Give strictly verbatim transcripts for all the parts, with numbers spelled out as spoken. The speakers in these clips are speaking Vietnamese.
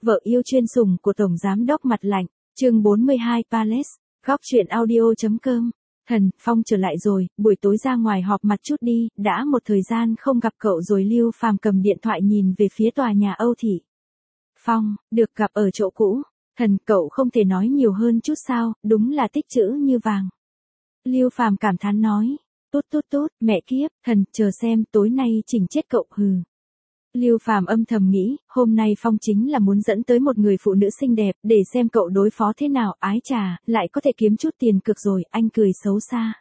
vợ yêu chuyên sủng của Tổng Giám đốc Mặt Lạnh, chương bốn mươi hai Palace, góc truyện audio.com. Thần, Phong trở lại rồi, buổi tối ra ngoài họp mặt chút đi, đã một thời gian không gặp cậu rồi. Lưu Phàm cầm điện thoại nhìn về phía tòa nhà Âu Thị. Phong, được gặp ở chỗ cũ. Thần, cậu không thể nói nhiều hơn chút sao, đúng là tích chữ như vàng. Lưu Phàm cảm thán nói. Tốt tốt tốt, mẹ kiếp, thần, chờ xem, tối nay chỉnh chết cậu, hừ. Lưu Phàm âm thầm nghĩ, hôm nay Phong chính là muốn dẫn tới một người phụ nữ xinh đẹp, để xem cậu đối phó thế nào, ái chà, lại có thể kiếm chút tiền cực rồi, anh cười xấu xa.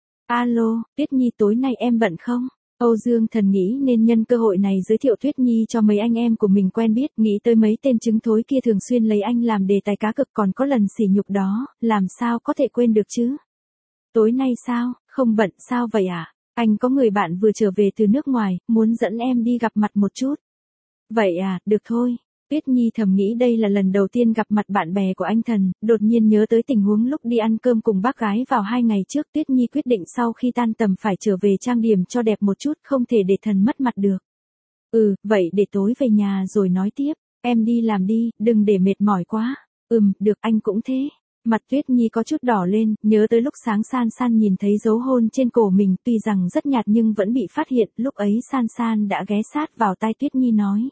Alo, Tuyết Nhi tối nay em bận không? Âu Dương Thần nghĩ nên nhân cơ hội này giới thiệu Tuyết Nhi cho mấy anh em của mình quen biết, nghĩ tới mấy tên trứng thối kia thường xuyên lấy anh làm đề tài cá cực, còn có lần sỉ nhục đó, làm sao có thể quên được chứ? Tối nay sao, không bận sao vậy à? Anh có người bạn vừa trở về từ nước ngoài, muốn dẫn em đi gặp mặt một chút. Vậy à, được thôi. Tuyết Nhi thầm nghĩ đây là lần đầu tiên gặp mặt bạn bè của anh Thần, đột nhiên nhớ tới tình huống lúc đi ăn cơm cùng bác gái vào hai ngày trước. Tuyết Nhi quyết định sau khi tan tầm phải trở về trang điểm cho đẹp một chút, không thể để Thần mất mặt được. Ừ, vậy để tối về nhà rồi nói tiếp, em đi làm đi, đừng để mệt mỏi quá. Ừm, được, anh cũng thế. Mặt Tuyết Nhi có chút đỏ lên, nhớ tới lúc sáng San San nhìn thấy dấu hôn trên cổ mình, tuy rằng rất nhạt nhưng vẫn bị phát hiện, lúc ấy San San đã ghé sát vào tai Tuyết Nhi nói.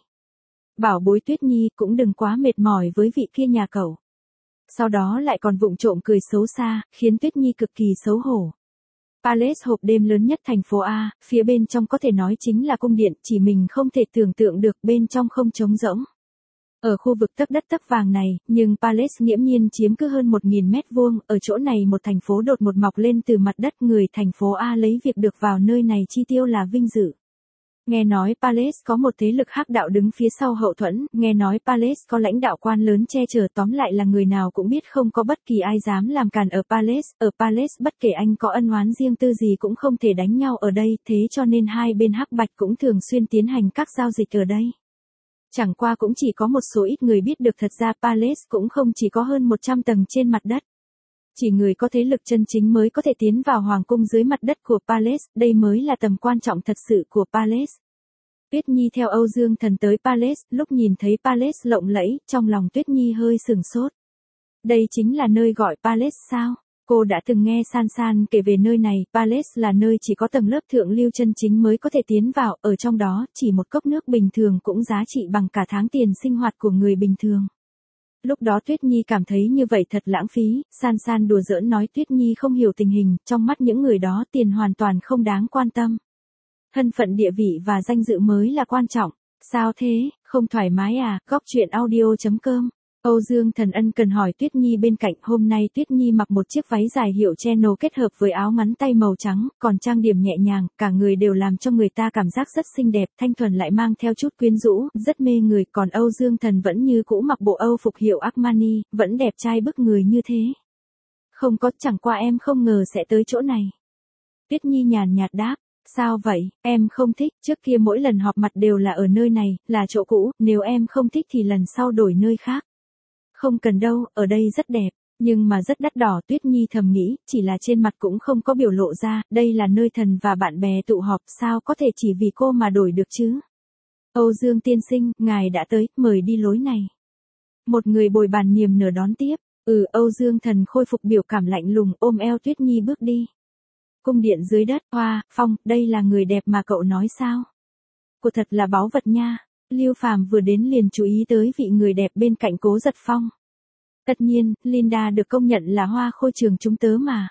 Bảo bối Tuyết Nhi cũng đừng quá mệt mỏi với vị kia nhà cậu. Sau đó lại còn vụng trộm cười xấu xa, khiến Tuyết Nhi cực kỳ xấu hổ. Palace hộp đêm lớn nhất thành phố A, phía bên trong có thể nói chính là cung điện, chỉ mình không thể tưởng tượng được bên trong không trống rỗng. Ở khu vực tấp đất tấp vàng này, nhưng Palace nghiễm nhiên chiếm cứ hơn một nghìn mét vuông, ở chỗ này một thành phố đột ngột mọc lên từ mặt đất, người thành phố A lấy việc được vào nơi này chi tiêu là vinh dự. Nghe nói Palace có một thế lực hắc đạo đứng phía sau hậu thuẫn, nghe nói Palace có lãnh đạo quan lớn che chở, tóm lại là người nào cũng biết không có bất kỳ ai dám làm cản ở Palace, ở Palace bất kể anh có ân oán riêng tư gì cũng không thể đánh nhau ở đây, thế cho nên hai bên hắc bạch cũng thường xuyên tiến hành các giao dịch ở đây. Chẳng qua cũng chỉ có một số ít người biết được thật ra Palace cũng không chỉ có hơn một trăm tầng trên mặt đất. Chỉ người có thế lực chân chính mới có thể tiến vào hoàng cung dưới mặt đất của Palace, đây mới là tầm quan trọng thật sự của Palace. Tuyết Nhi theo Âu Dương Thần tới Palace, lúc nhìn thấy Palace lộng lẫy, trong lòng Tuyết Nhi hơi sừng sốt. Đây chính là nơi gọi Palace sao? Cô đã từng nghe San San kể về nơi này, Palace là nơi chỉ có tầng lớp thượng lưu chân chính mới có thể tiến vào, ở trong đó, chỉ một cốc nước bình thường cũng giá trị bằng cả tháng tiền sinh hoạt của người bình thường. Lúc đó Tuyết Nhi cảm thấy như vậy thật lãng phí, San San đùa giỡn nói Tuyết Nhi không hiểu tình hình, trong mắt những người đó tiền hoàn toàn không đáng quan tâm. Thân phận địa vị và danh dự mới là quan trọng. Sao thế, không thoải mái à, góc truyện audio.com. Âu Dương Thần ân cần hỏi Tuyết Nhi bên cạnh, hôm nay Tuyết Nhi mặc một chiếc váy dài hiệu Channel kết hợp với áo ngắn tay màu trắng, còn trang điểm nhẹ nhàng, cả người đều làm cho người ta cảm giác rất xinh đẹp, thanh thuần lại mang theo chút quyến rũ, rất mê người, còn Âu Dương Thần vẫn như cũ mặc bộ Âu phục hiệu Armani, vẫn đẹp trai bức người như thế. Không có, chẳng qua em không ngờ sẽ tới chỗ này. Tuyết Nhi nhàn nhạt đáp. Sao vậy, em không thích, trước kia mỗi lần họp mặt đều là ở nơi này, là chỗ cũ, nếu em không thích thì lần sau đổi nơi khác. Không cần đâu, ở đây rất đẹp, nhưng mà rất đắt đỏ. Tuyết Nhi thầm nghĩ, chỉ là trên mặt cũng không có biểu lộ ra, đây là nơi Thần và bạn bè tụ họp, sao có thể chỉ vì cô mà đổi được chứ. Âu Dương tiên sinh, ngài đã tới, mời đi lối này. Một người bồi bàn niềm nở đón tiếp, ừ Âu Dương Thần khôi phục biểu cảm lạnh lùng, ôm eo Tuyết Nhi bước đi. Cung điện dưới đất, Hoa, Phong, đây là người đẹp mà cậu nói sao? Cô thật là báu vật nha. Lưu Phàm vừa đến liền chú ý tới vị người đẹp bên cạnh Cố Giật Phong. Tất nhiên, Linda được công nhận là hoa khôi trường chúng tớ mà.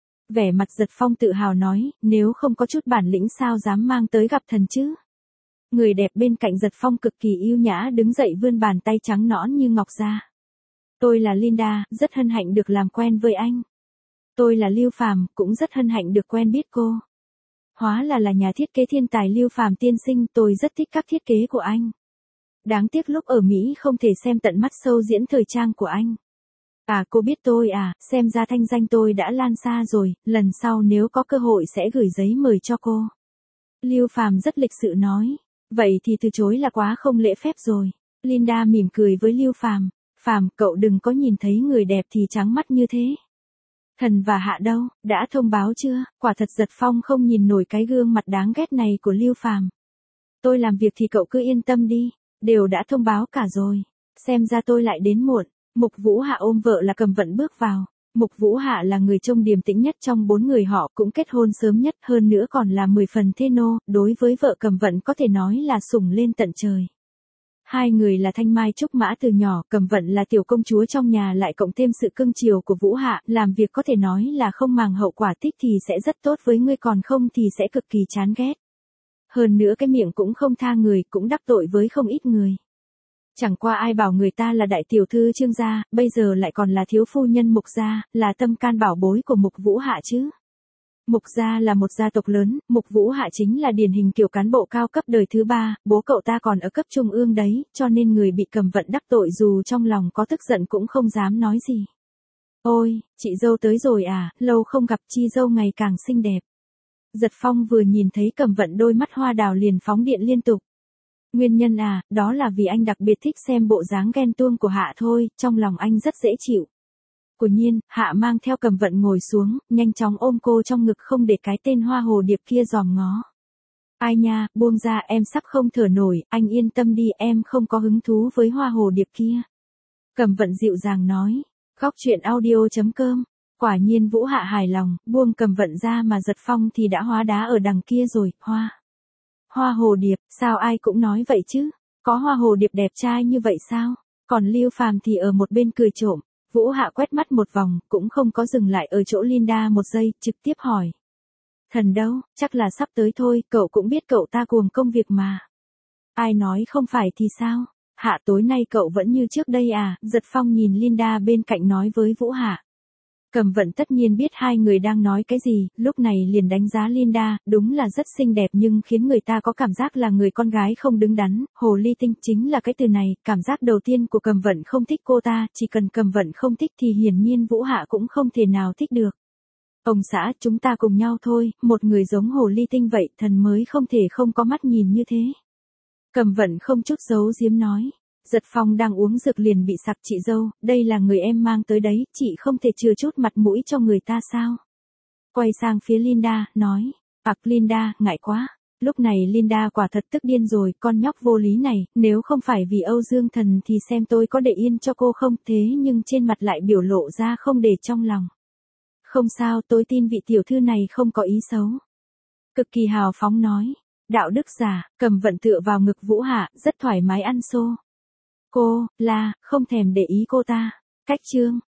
Vẻ mặt Giật Phong tự hào nói, nếu không có chút bản lĩnh sao dám mang tới gặp thần chứ? Người đẹp bên cạnh Giật Phong cực kỳ yêu nhã đứng dậy vươn bàn tay trắng nõn như ngọc ra. Tôi là Linda, rất hân hạnh được làm quen với anh. Tôi là Lưu Phàm, cũng rất hân hạnh được quen biết cô. Hóa là là nhà thiết kế thiên tài Lưu Phàm tiên sinh, tôi rất thích các thiết kế của anh. Đáng tiếc lúc ở Mỹ không thể xem tận mắt show diễn thời trang của anh. À cô biết tôi à, xem ra thanh danh tôi đã lan xa rồi, lần sau nếu có cơ hội sẽ gửi giấy mời cho cô. Lưu Phàm rất lịch sự nói, vậy thì từ chối là quá không lễ phép rồi. Linda mỉm cười với Lưu Phàm, Phàm cậu đừng có nhìn thấy người đẹp thì trắng mắt như thế. Thần và Hạ đâu, đã thông báo chưa? Quả thật Giật Phong không nhìn nổi cái gương mặt đáng ghét này của Lưu Phàm. Tôi làm việc thì cậu cứ yên tâm đi, đều đã thông báo cả rồi. Xem ra tôi lại đến muộn. Mục Vũ Hạ ôm vợ là Cầm Vận bước vào. Mục Vũ Hạ là người trông điềm tĩnh nhất trong bốn người họ, cũng kết hôn sớm nhất, hơn nữa còn là mười phần thê nô, đối với vợ Cầm Vận có thể nói là sủng lên tận trời. Hai người là thanh mai trúc mã từ nhỏ, Cầm Vận là tiểu công chúa trong nhà lại cộng thêm sự cưng chiều của Vũ Hạ, làm việc có thể nói là không màng hậu quả, thích thì sẽ rất tốt với ngươi, còn không thì sẽ cực kỳ chán ghét. Hơn nữa cái miệng cũng không tha người, cũng đắc tội với không ít người. Chẳng qua ai bảo người ta là đại tiểu thư Trương gia, bây giờ lại còn là thiếu phu nhân Mục gia, là tâm can bảo bối của Mục Vũ Hạ chứ. Mục gia là một gia tộc lớn, Mục Vũ Hạ chính là điển hình kiểu cán bộ cao cấp đời thứ ba, bố cậu ta còn ở cấp trung ương đấy, cho nên người bị Cầm Vận đắc tội dù trong lòng có tức giận cũng không dám nói gì. Ôi, chị dâu tới rồi à, lâu không gặp, chi dâu ngày càng xinh đẹp. Giật Phong vừa nhìn thấy Cầm Vận đôi mắt hoa đào liền phóng điện liên tục. Nguyên nhân à, đó là vì anh đặc biệt thích xem bộ dáng ghen tuông của Hạ thôi, trong lòng anh rất dễ chịu. Quả nhiên, Hạ mang theo Cầm Vận ngồi xuống, nhanh chóng ôm cô trong ngực không để cái tên hoa hồ điệp kia dòm ngó. Ai nha, buông ra, em sắp không thở nổi, anh yên tâm đi, em không có hứng thú với hoa hồ điệp kia. Cầm Vận dịu dàng nói. Góc truyện audio chấm com. Quả nhiên Vũ Hạ hài lòng, buông Cầm Vận ra mà Giật Phong thì đã hóa đá ở đằng kia rồi, hoa. Hoa hồ điệp, sao ai cũng nói vậy chứ? Có hoa hồ điệp đẹp trai như vậy sao? Còn Lưu Phàm thì ở một bên cười trộm. Vũ Hạ quét mắt một vòng, cũng không có dừng lại ở chỗ Linda một giây, trực tiếp hỏi. Thần đâu, chắc là sắp tới thôi, cậu cũng biết cậu ta cuồng công việc mà. Ai nói không phải thì sao? Hạ tối nay cậu vẫn như trước đây à? Giật Phong nhìn Linda bên cạnh nói với Vũ Hạ. Cầm Vận tất nhiên biết hai người đang nói cái gì, lúc này liền đánh giá Linda, đúng là rất xinh đẹp nhưng khiến người ta có cảm giác là người con gái không đứng đắn, hồ ly tinh chính là cái từ này, cảm giác đầu tiên của Cầm Vận không thích cô ta, chỉ cần Cầm Vận không thích thì hiển nhiên Vũ Hạ cũng không thể nào thích được. Ông xã, chúng ta cùng nhau thôi, một người giống hồ ly tinh vậy, thần mới không thể không có mắt nhìn như thế. Cầm Vận không chút giấu giếm nói. Giật Phong đang uống dược liền bị sặc, chị dâu, đây là người em mang tới đấy, chị không thể chừa chút mặt mũi cho người ta sao? Quay sang phía Linda, nói, ặc Linda, ngại quá. Lúc này Linda quả thật tức điên rồi, con nhóc vô lý này, nếu không phải vì Âu Dương Thần thì xem tôi có để yên cho cô không, thế nhưng trên mặt lại biểu lộ ra không để trong lòng. Không sao, tôi tin vị tiểu thư này không có ý xấu. Cực kỳ hào phóng nói, đạo đức giả, Cầm Vận tựa vào ngực Vũ Hạ, rất thoải mái ăn xô. Cô, là, không thèm để ý cô ta. Cách chương.